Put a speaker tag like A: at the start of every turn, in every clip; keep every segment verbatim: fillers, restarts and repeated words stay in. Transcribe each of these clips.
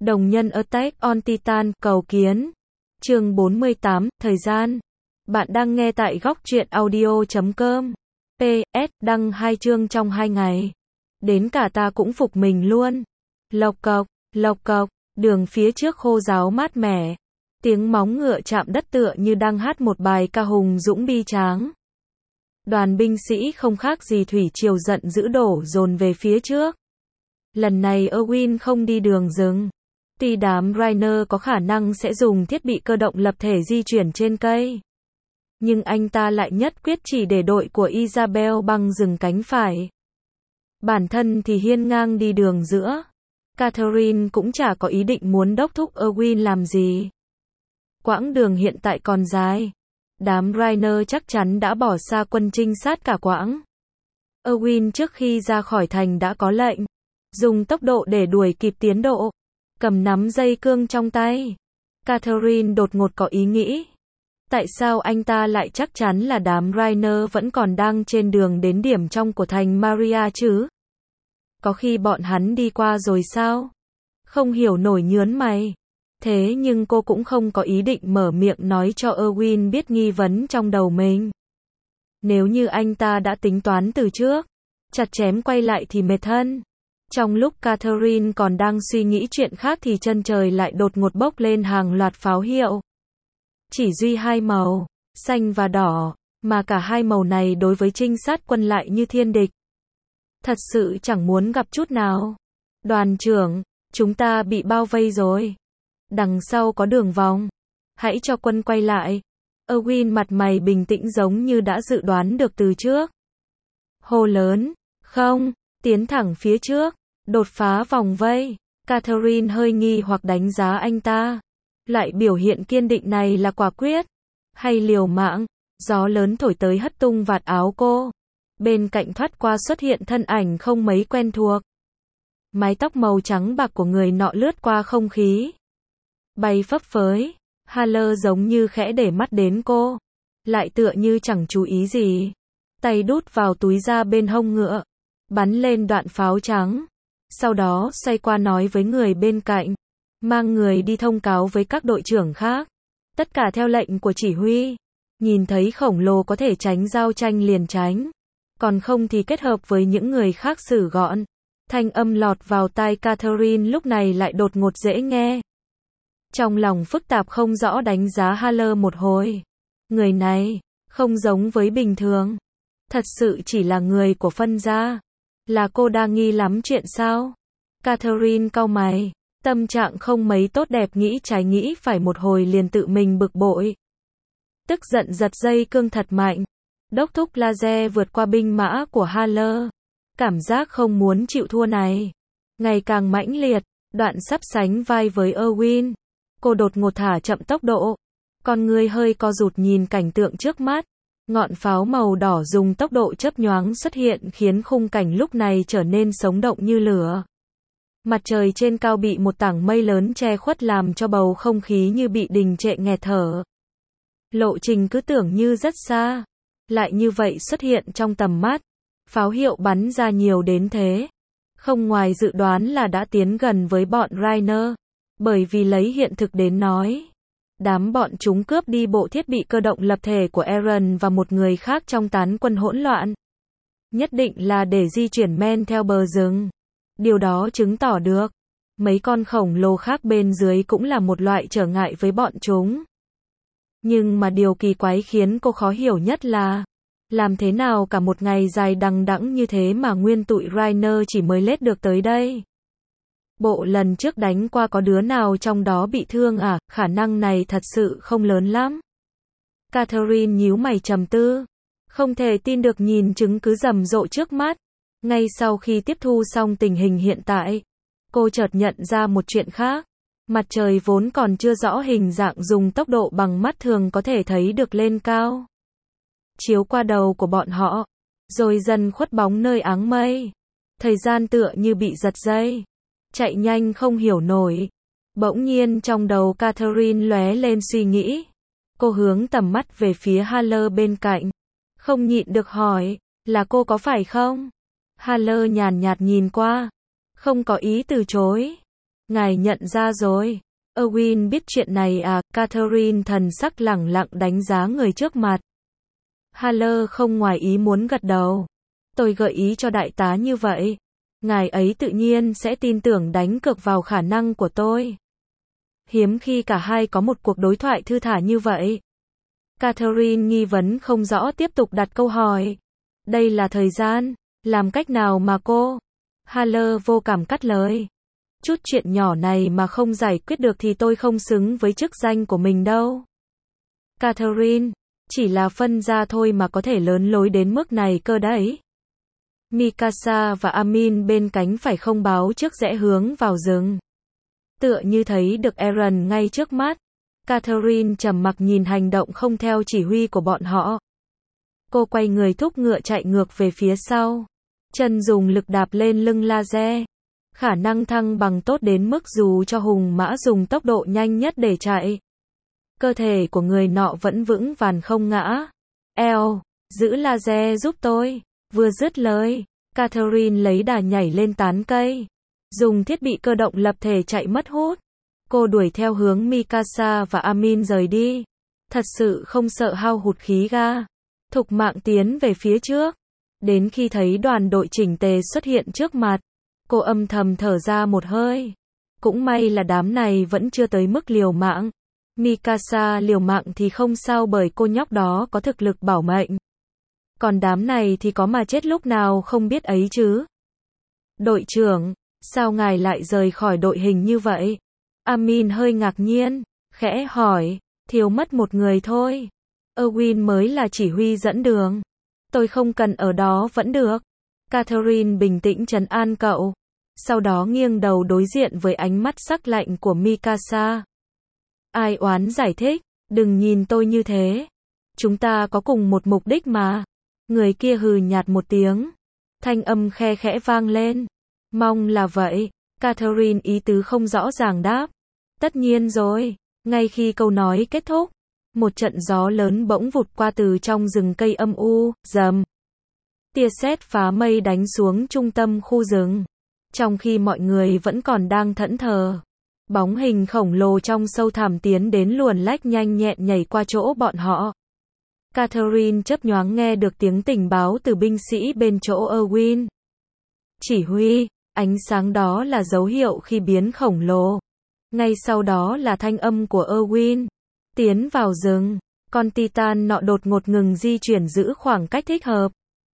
A: Đồng nhân Attack on Titan, cầu kiến. Chương bốn mươi tám, thời gian. Bạn đang nghe tại góc truyện audio chấm com. pê ét, đăng hai chương trong hai ngày. Đến cả ta cũng phục mình luôn. Lộc cộc, lộc cộc, đường phía trước khô ráo mát mẻ. Tiếng móng ngựa chạm đất tựa như đang hát một bài ca hùng dũng bi tráng. Đoàn binh sĩ không khác gì thủy triều giận dữ đổ dồn về phía trước. Lần này Erwin không đi đường rừng. Tuy đám Rainer có khả năng sẽ dùng thiết bị cơ động lập thể di chuyển trên cây. Nhưng anh ta lại nhất quyết chỉ để đội của Isabel băng rừng cánh phải. Bản thân thì hiên ngang đi đường giữa. Catherine cũng chả có ý định muốn đốc thúc Erwin làm gì. Quãng đường hiện tại còn dài. Đám Rainer chắc chắn đã bỏ xa quân trinh sát cả quãng. Erwin trước khi ra khỏi thành đã có lệnh. Dùng tốc độ để đuổi kịp tiến độ. Cầm nắm dây cương trong tay. Catherine đột ngột có ý nghĩ. Tại sao anh ta lại chắc chắn là đám Rainer vẫn còn đang trên đường đến điểm trong của thành Maria chứ? Có khi bọn hắn đi qua rồi sao? Không hiểu nổi nhớn mày. Thế nhưng cô cũng không có ý định mở miệng nói cho Erwin biết nghi vấn trong đầu mình. Nếu như anh ta đã tính toán từ trước, chặt chém quay lại thì mệt thân. Trong lúc Catherine còn đang suy nghĩ chuyện khác thì chân trời lại đột ngột bốc lên hàng loạt pháo hiệu. Chỉ duy hai màu, xanh và đỏ, mà cả hai màu này đối với trinh sát quân lại như thiên địch. Thật sự chẳng muốn gặp chút nào. Đoàn trưởng, chúng ta bị bao vây rồi. Đằng sau có đường vòng. Hãy cho quân quay lại. Erwin mặt mày bình tĩnh giống như đã dự đoán được từ trước. Hô lớn, không, tiến thẳng phía trước, đột phá vòng vây. Catherine hơi nghi hoặc đánh giá anh ta. Lại biểu hiện kiên định này là quả quyết, hay liều mạng. Gió lớn thổi tới hất tung vạt áo cô. Bên cạnh thoát qua xuất hiện thân ảnh không mấy quen thuộc. Mái tóc màu trắng bạc của người nọ lướt qua không khí. Bay phấp phới. Haller giống như khẽ để mắt đến cô. Lại tựa như chẳng chú ý gì. Tay đút vào túi da bên hông ngựa. Bắn lên đoạn pháo trắng. Sau đó xoay qua nói với người bên cạnh. Mang người đi thông cáo với các đội trưởng khác. Tất cả theo lệnh của chỉ huy. Nhìn thấy khổng lồ có thể tránh giao tranh liền tránh. Còn không thì kết hợp với những người khác xử gọn. Thanh âm lọt vào tai Catherine lúc này lại đột ngột dễ nghe. Trong lòng phức tạp không rõ đánh giá Haller một hồi. Người này, không giống với bình thường. Thật sự chỉ là người của phân gia. Là cô đa nghi lắm chuyện sao? Catherine cau mày. Tâm trạng không mấy tốt đẹp nghĩ trái nghĩ phải một hồi liền tự mình bực bội. Tức giận giật dây cương thật mạnh. Đốc thúc laser vượt qua binh mã của Haller. Cảm giác không muốn chịu thua này. Ngày càng mãnh liệt, đoạn sắp sánh vai với Erwin. Cô đột ngột thả chậm tốc độ. Con người hơi co rụt nhìn cảnh tượng trước mắt. Ngọn pháo màu đỏ dùng tốc độ chớp nhoáng xuất hiện khiến khung cảnh lúc này trở nên sống động như lửa. Mặt trời trên cao bị một tảng mây lớn che khuất làm cho bầu không khí như bị đình trệ nghẹt thở. Lộ trình cứ tưởng như rất xa. Lại như vậy xuất hiện trong tầm mắt. Pháo hiệu bắn ra nhiều đến thế. Không ngoài dự đoán là đã tiến gần với bọn Rainer. Bởi vì lấy hiện thực đến nói. Đám bọn chúng cướp đi bộ thiết bị cơ động lập thể của Aaron và một người khác trong tán quân hỗn loạn. Nhất định là để di chuyển men theo bờ rừng. Điều đó chứng tỏ được. Mấy con khổng lồ khác bên dưới cũng là một loại trở ngại với bọn chúng. Nhưng mà điều kỳ quái khiến cô khó hiểu nhất là. Làm thế nào cả một ngày dài đằng đẵng như thế mà nguyên tụi Rainer chỉ mới lết được tới đây. Bộ lần trước đánh qua có đứa nào trong đó bị thương à, khả năng này thật sự không lớn lắm. Catherine nhíu mày trầm tư. Không thể tin được nhìn chứng cứ rầm rộ trước mắt. Ngay sau khi tiếp thu xong tình hình hiện tại, cô chợt nhận ra một chuyện khác. Mặt trời vốn còn chưa rõ hình dạng dùng tốc độ bằng mắt thường có thể thấy được lên cao. Chiếu qua đầu của bọn họ, rồi dần khuất bóng nơi áng mây. Thời gian tựa như bị giật dây. Chạy nhanh không hiểu nổi. Bỗng nhiên trong đầu Catherine lóe lên suy nghĩ. Cô hướng tầm mắt về phía Haller bên cạnh. Không nhịn được hỏi, là cô có phải không? Haller nhàn nhạt nhìn qua. Không có ý từ chối. Ngài nhận ra rồi. Erwin biết chuyện này à, Catherine thần sắc lẳng lặng đánh giá người trước mặt. Haller không ngoài ý muốn gật đầu. Tôi gợi ý cho đại tá như vậy. Ngài ấy tự nhiên sẽ tin tưởng đánh cược vào khả năng của tôi. Hiếm khi cả hai có một cuộc đối thoại thư thả như vậy. Catherine nghi vấn không rõ tiếp tục đặt câu hỏi. Đây là thời gian, làm cách nào mà cô? Haller vô cảm cắt lời. Chút chuyện nhỏ này mà không giải quyết được thì tôi không xứng với chức danh của mình đâu. Catherine, chỉ là phân ra thôi mà có thể lớn lối đến mức này cơ đấy. Mikasa và Amin bên cánh phải không báo trước rẽ hướng vào rừng. Tựa như thấy được Eren ngay trước mắt. Catherine trầm mặc nhìn hành động không theo chỉ huy của bọn họ. Cô quay người thúc ngựa chạy ngược về phía sau. Chân dùng lực đạp lên lưng laser. Khả năng thăng bằng tốt đến mức dù cho hùng mã dùng tốc độ nhanh nhất để chạy. Cơ thể của người nọ vẫn vững vàng không ngã. Eo, giữ laser giúp tôi. Vừa dứt lời, Catherine lấy đà nhảy lên tán cây. Dùng thiết bị cơ động lập thể chạy mất hút. Cô đuổi theo hướng Mikasa và Amin rời đi. Thật sự không sợ hao hụt khí ga. Thục mạng tiến về phía trước. Đến khi thấy đoàn đội chỉnh tề xuất hiện trước mặt, cô âm thầm thở ra một hơi. Cũng may là đám này vẫn chưa tới mức liều mạng. Mikasa liều mạng thì không sao bởi cô nhóc đó có thực lực bảo mệnh. Còn đám này thì có mà chết lúc nào không biết ấy chứ. Đội trưởng, sao ngài lại rời khỏi đội hình như vậy? Amin hơi ngạc nhiên, khẽ hỏi, thiếu mất một người thôi. Erwin mới là chỉ huy dẫn đường. Tôi không cần ở đó vẫn được. Catherine bình tĩnh trấn an cậu. Sau đó nghiêng đầu đối diện với ánh mắt sắc lạnh của Mikasa. Ai oán giải thích, đừng nhìn tôi như thế. Chúng ta có cùng một mục đích mà. Người kia hừ nhạt một tiếng. Thanh âm khe khẽ vang lên. Mong là vậy. Catherine ý tứ không rõ ràng đáp. Tất nhiên rồi. Ngay khi câu nói kết thúc, một trận gió lớn bỗng vụt qua từ trong rừng cây âm u, rầm. Tia sét phá mây đánh xuống trung tâm khu rừng. Trong khi mọi người vẫn còn đang thẫn thờ, bóng hình khổng lồ trong sâu thẳm tiến đến luồn lách nhanh nhẹn nhảy qua chỗ bọn họ. Catherine chớp nhoáng nghe được tiếng tình báo từ binh sĩ bên chỗ Erwin. Chỉ huy, ánh sáng đó là dấu hiệu khi biến khổng lồ. Ngay sau đó là thanh âm của Erwin. Tiến vào rừng, con Titan nọ đột ngột ngừng di chuyển giữ khoảng cách thích hợp.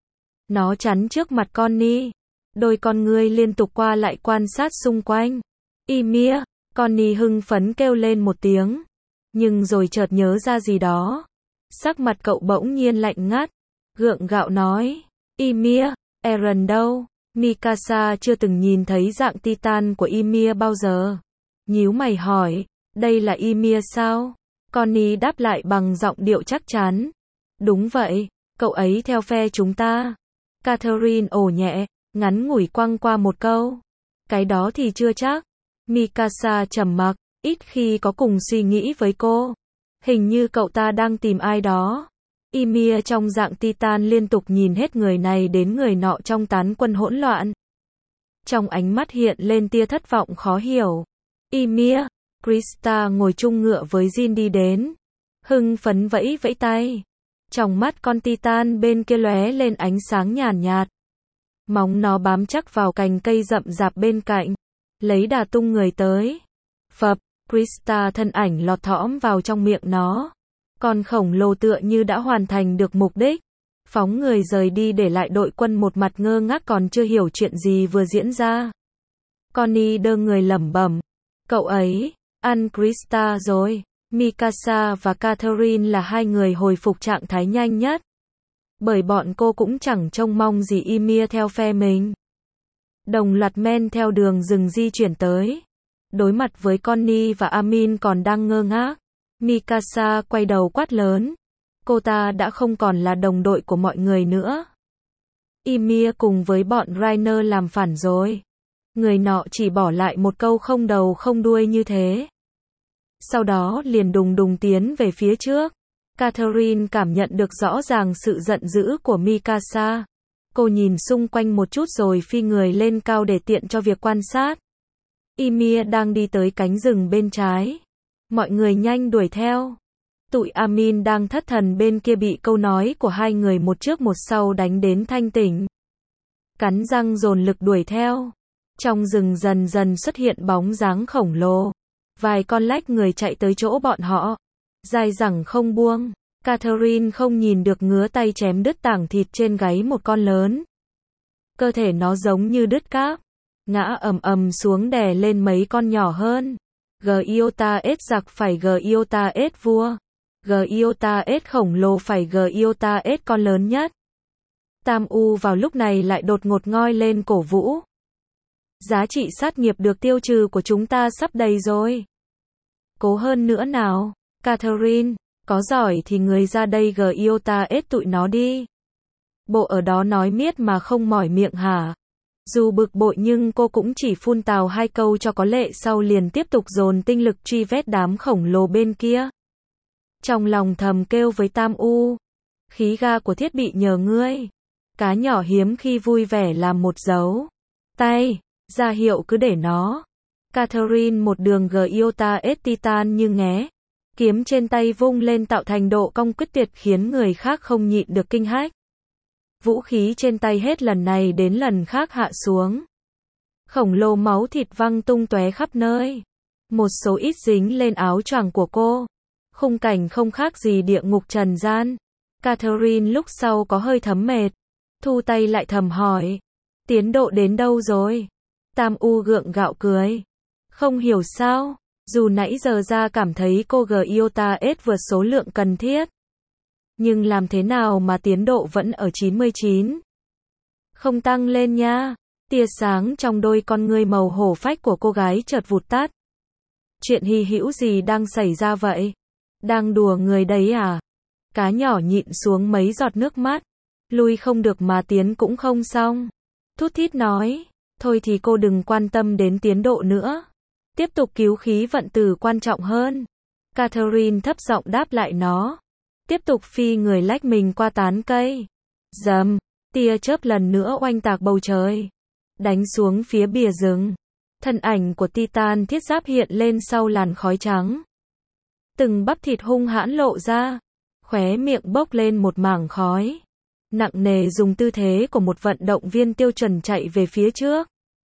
A: Nó chắn trước mặt Connie. Đôi con ngươi liên tục qua lại quan sát xung quanh. Ymir, Connie hưng phấn kêu lên một tiếng. Nhưng rồi chợt nhớ ra gì đó. Sắc mặt cậu bỗng nhiên lạnh ngắt. Gượng gạo nói. Ymir, Eren đâu? Mikasa chưa từng nhìn thấy dạng Titan của Ymir bao giờ. Nhíu mày hỏi. Đây là Ymir sao? Connie đáp lại bằng giọng điệu chắc chắn. Đúng vậy, cậu ấy theo phe chúng ta. Catherine ồ nhẹ, ngắn ngủi quăng qua một câu. Cái đó thì chưa chắc. Mikasa trầm mặc, ít khi có cùng suy nghĩ với cô. Hình như cậu ta đang tìm ai đó. Ymir trong dạng Titan liên tục nhìn hết người này đến người nọ trong tán quân hỗn loạn. Trong ánh mắt hiện lên tia thất vọng khó hiểu. Ymir, Krista ngồi chung ngựa với Jin đi đến. Hưng phấn vẫy vẫy tay. Trong mắt con Titan bên kia lóe lên ánh sáng nhàn nhạt. Móng nó bám chắc vào cành cây rậm rạp bên cạnh. Lấy đà tung người tới. Phập, Krista thân ảnh lọt thõm vào trong miệng nó. Con khổng lồ tựa như đã hoàn thành được mục đích. Phóng người rời đi để lại đội quân một mặt ngơ ngác còn chưa hiểu chuyện gì vừa diễn ra. Connie đơ người lẩm bẩm. Cậu ấy, ăn Krista rồi. Mikasa và Catherine là hai người hồi phục trạng thái nhanh nhất. Bởi bọn cô cũng chẳng trông mong gì Ymir theo phe mình. Đồng loạt men theo đường rừng di chuyển tới. Đối mặt với Connie và Amin còn đang ngơ ngác. Mikasa quay đầu quát lớn. Cô ta đã không còn là đồng đội của mọi người nữa. Ymir cùng với bọn Rainer làm phản rồi. Người nọ chỉ bỏ lại một câu không đầu không đuôi như thế. Sau đó liền đùng đùng tiến về phía trước. Catherine cảm nhận được rõ ràng sự giận dữ của Mikasa. Cô nhìn xung quanh một chút rồi phi người lên cao để tiện cho việc quan sát. Ymir đang đi tới cánh rừng bên trái. Mọi người nhanh đuổi theo. Tụi Amin đang thất thần bên kia bị câu nói của hai người một trước một sau đánh đến thanh tỉnh. Cắn răng dồn lực đuổi theo. Trong rừng dần dần xuất hiện bóng dáng khổng lồ. Vài con lách người chạy tới chỗ bọn họ. Dài dẳng không buông. Catherine không nhìn được ngứa tay chém đứt tảng thịt trên gáy một con lớn. Cơ thể nó giống như đứt cáp. Ngã ầm ầm xuống đè lên mấy con nhỏ hơn. Giota S giặc phải Giota S vua. Giota S khổng lồ phải Giota S con lớn nhất. Tam U vào lúc này lại đột ngột ngoi lên cổ vũ. Giá trị sát nghiệp được tiêu trừ của chúng ta sắp đầy rồi. Cố hơn nữa nào. Catherine, có giỏi thì người ra đây Giota S tụi nó đi. Bộ ở đó nói miết mà không mỏi miệng hả? Dù bực bội nhưng cô cũng chỉ phun tào hai câu cho có lệ sau liền tiếp tục dồn tinh lực truy vết đám khổng lồ bên kia. Trong lòng thầm kêu với Tam U. Khí ga của thiết bị nhờ ngươi. Cá nhỏ hiếm khi vui vẻ làm một dấu tay, ra hiệu cứ để nó. Catherine một đường Giota S Titan như nghé. Kiếm trên tay vung lên tạo thành độ cong quyết tuyệt khiến người khác không nhịn được kinh hách. Vũ khí trên tay hết lần này đến lần khác hạ xuống. Khổng lồ máu thịt văng tung tóe khắp nơi. Một số ít dính lên áo choàng của cô. Khung cảnh không khác gì địa ngục trần gian. Catherine lúc sau có hơi thấm mệt. Thu tay lại thầm hỏi. Tiến độ đến đâu rồi? Tam U gượng gạo cười. Không hiểu sao. Dù nãy giờ ra cảm thấy cô Giota S vượt số lượng cần thiết. Nhưng làm thế nào mà tiến độ vẫn ở chín mươi chín? Không tăng lên nha. Tia sáng trong đôi con ngươi màu hổ phách của cô gái chợt vụt tắt. Chuyện hy hữu gì đang xảy ra vậy? Đang đùa người đấy à? Cá nhỏ nhịn xuống mấy giọt nước mắt. Lui không được mà tiến cũng không xong. Thút thít nói. Thôi thì cô đừng quan tâm đến tiến độ nữa. Tiếp tục cứu khí vận tử quan trọng hơn. Catherine thấp giọng đáp lại nó. Tiếp tục phi người lách mình qua tán cây. Dầm, tia chớp lần nữa oanh tạc bầu trời. Đánh xuống phía bìa rừng. Thân ảnh của Titan thiết giáp hiện lên sau làn khói trắng. Từng bắp thịt hung hãn lộ ra. Khóe miệng bốc lên một mảng khói. Nặng nề dùng tư thế của một vận động viên tiêu chuẩn chạy về phía trước.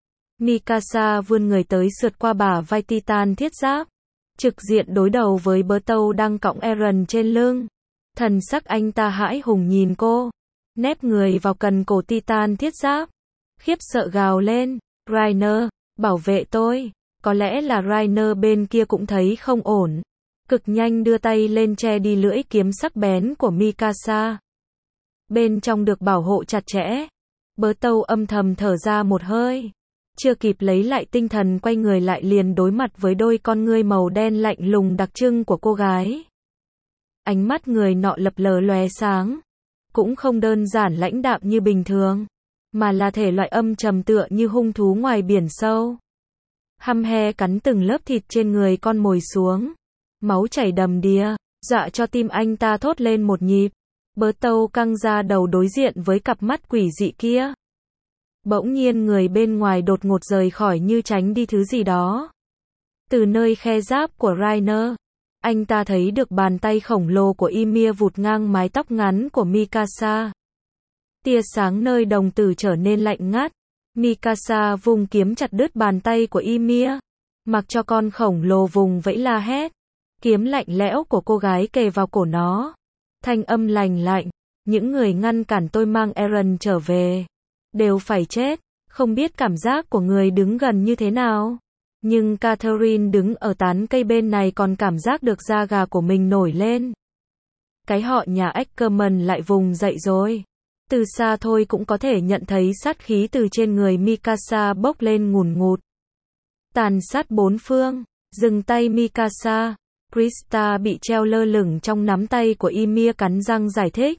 A: Mikasa vươn người tới sượt qua bả vai Titan thiết giáp. Trực diện đối đầu với Bertow đang cõng Eren trên lưng. Thần sắc anh ta hãi hùng nhìn cô. Nép người vào cần cổ Titan thiết giáp. Khiếp sợ gào lên. Rainer, bảo vệ tôi. Có lẽ là Rainer bên kia cũng thấy không ổn. Cực nhanh đưa tay lên che đi lưỡi kiếm sắc bén của Mikasa. Bên trong được bảo hộ chặt chẽ. Bertow âm thầm thở ra một hơi. Chưa kịp lấy lại tinh thần quay người lại liền đối mặt với đôi con ngươi màu đen lạnh lùng đặc trưng của cô gái. Ánh mắt người nọ lập lờ lóe sáng. Cũng không đơn giản lãnh đạm như bình thường. Mà là thể loại âm trầm tựa như hung thú ngoài biển sâu. Hăm he cắn từng lớp thịt trên người con mồi xuống. Máu chảy đầm đìa. Dọa cho tim anh ta thốt lên một nhịp. Bertow căng ra đầu đối diện với cặp mắt quỷ dị kia. Bỗng nhiên người bên ngoài đột ngột rời khỏi như tránh đi thứ gì đó. Từ nơi khe giáp của Rainer, anh ta thấy được bàn tay khổng lồ của Ymir vụt ngang mái tóc ngắn của Mikasa. Tia sáng nơi đồng tử trở nên lạnh ngắt. Mikasa vùng kiếm chặt đứt bàn tay của Ymir. Mặc cho con khổng lồ vùng vẫy la hét. Kiếm lạnh lẽo của cô gái kề vào cổ nó. Thanh âm lành lạnh. Những người ngăn cản tôi mang Eren trở về. Đều phải chết. Không biết cảm giác của người đứng gần như thế nào. Nhưng Catherine đứng ở tán cây bên này còn cảm giác được da gà của mình nổi lên. Cái họ nhà Ackerman lại vùng dậy rồi. Từ xa thôi cũng có thể nhận thấy sát khí từ trên người Mikasa bốc lên ngùn ngụt. Tàn sát bốn phương. Dừng tay Mikasa. Krista bị treo lơ lửng trong nắm tay của Ymir cắn răng giải thích.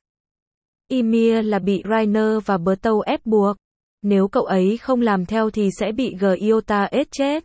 A: Ymir là bị Rainer và Bertow ép buộc. Nếu cậu ấy không làm theo thì sẽ bị Giota S chết.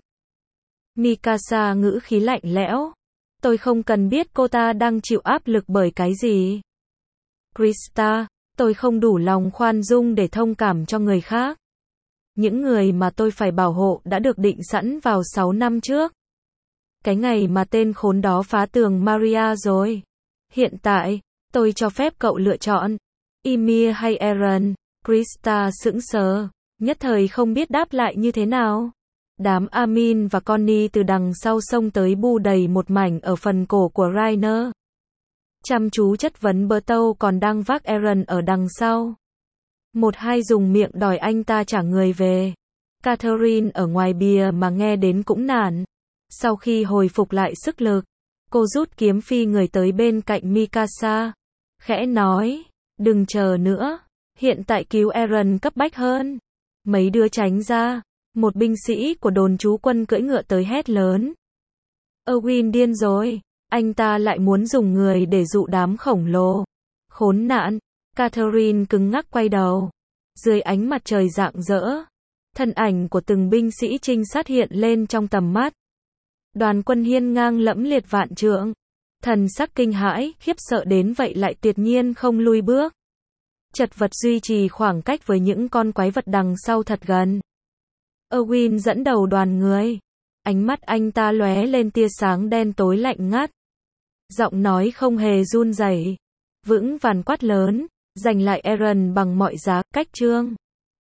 A: Mikasa ngữ khí lạnh lẽo. Tôi không cần biết cô ta đang chịu áp lực bởi cái gì. Krista, tôi không đủ lòng khoan dung để thông cảm cho người khác. những người mà tôi phải bảo hộ đã được định sẵn vào sáu năm trước. Cái ngày mà tên khốn đó phá tường Maria rồi. Hiện tại, tôi cho phép cậu lựa chọn. Ymir hay Eren? Krista sững sờ, nhất thời không biết đáp lại như thế nào. Đám Armin và Connie từ đằng sau xông tới bu đầy một mảnh ở phần cổ của Rainer. Chăm chú chất vấn Bertolt còn đang vác Eren ở đằng sau. Một hai dùng miệng đòi anh ta trả người về. Catherine ở ngoài bìa mà nghe đến cũng nản. Sau khi hồi phục lại sức lực, cô rút kiếm phi người tới bên cạnh Mikasa. Khẽ nói, đừng chờ nữa, hiện tại cứu Eren cấp bách hơn. Mấy đứa tránh ra. Một binh sĩ của đồn trú quân cưỡi ngựa tới hét lớn. Erwin điên rồi, anh ta lại muốn dùng người để dụ đám khổng lồ. Khốn nạn, Catherine cứng ngắc quay đầu. Dưới ánh mặt trời rạng rỡ, thân ảnh của từng binh sĩ trinh sát hiện lên trong tầm mắt. Đoàn quân hiên ngang lẫm liệt vạn trượng. Thần sắc kinh hãi, khiếp sợ đến vậy lại tuyệt nhiên không lui bước. Chật vật duy trì khoảng cách với những con quái vật đằng sau thật gần. Erwin dẫn đầu đoàn người. Ánh mắt anh ta lóe lên tia sáng đen tối lạnh ngắt. Giọng nói không hề run rẩy, vững vàng quát lớn, giành lại Eren bằng mọi giá, cách trương.